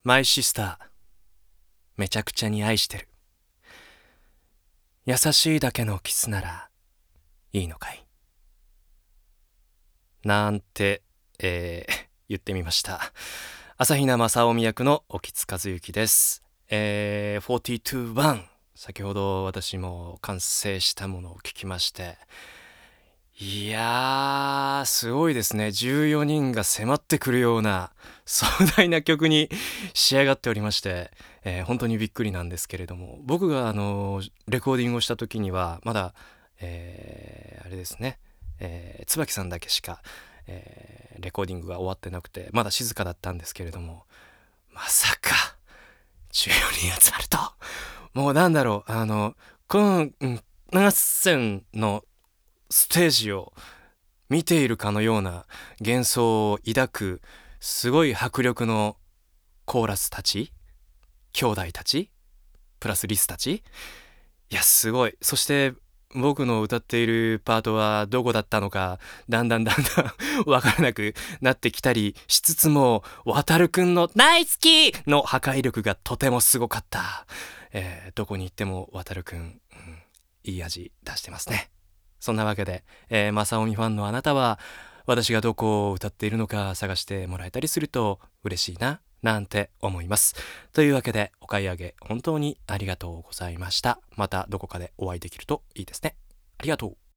マイシスター、めちゃくちゃに愛してる。優しいだけのキスならいいのかい。なんて、言ってみました。朝比奈正臣役の興津和幸です。42ワン。先ほど私も完成したものを聞きまして、いやー、すごいですね。14人が迫ってくるような壮大な曲に仕上がっておりまして、本当にびっくりなんですけれども、僕がレコーディングをした時にはまだ、あれですね、椿さんだけしか、レコーディングが終わってなくて、まだ静かだったんですけれども、まさか14人集まると、もうなんだろう、この、長瀬のステージを見ているかのような幻想を抱く、すごい迫力のコーラスたち、兄弟たち、プラスリスたち、いやすごい。そして僕の歌っているパートはどこだったのか、だんだんわからなくなってきたりしつつも、渡るくんの大好きの破壊力がとてもすごかった。どこに行っても渡るくん、いい味出してますね。そんなわけで、正臣ファンのあなたは、私がどこを歌っているのか探してもらえたりすると嬉しいな、なんて思います。というわけで、お買い上げ本当にありがとうございました。またどこかでお会いできるといいですね。ありがとう。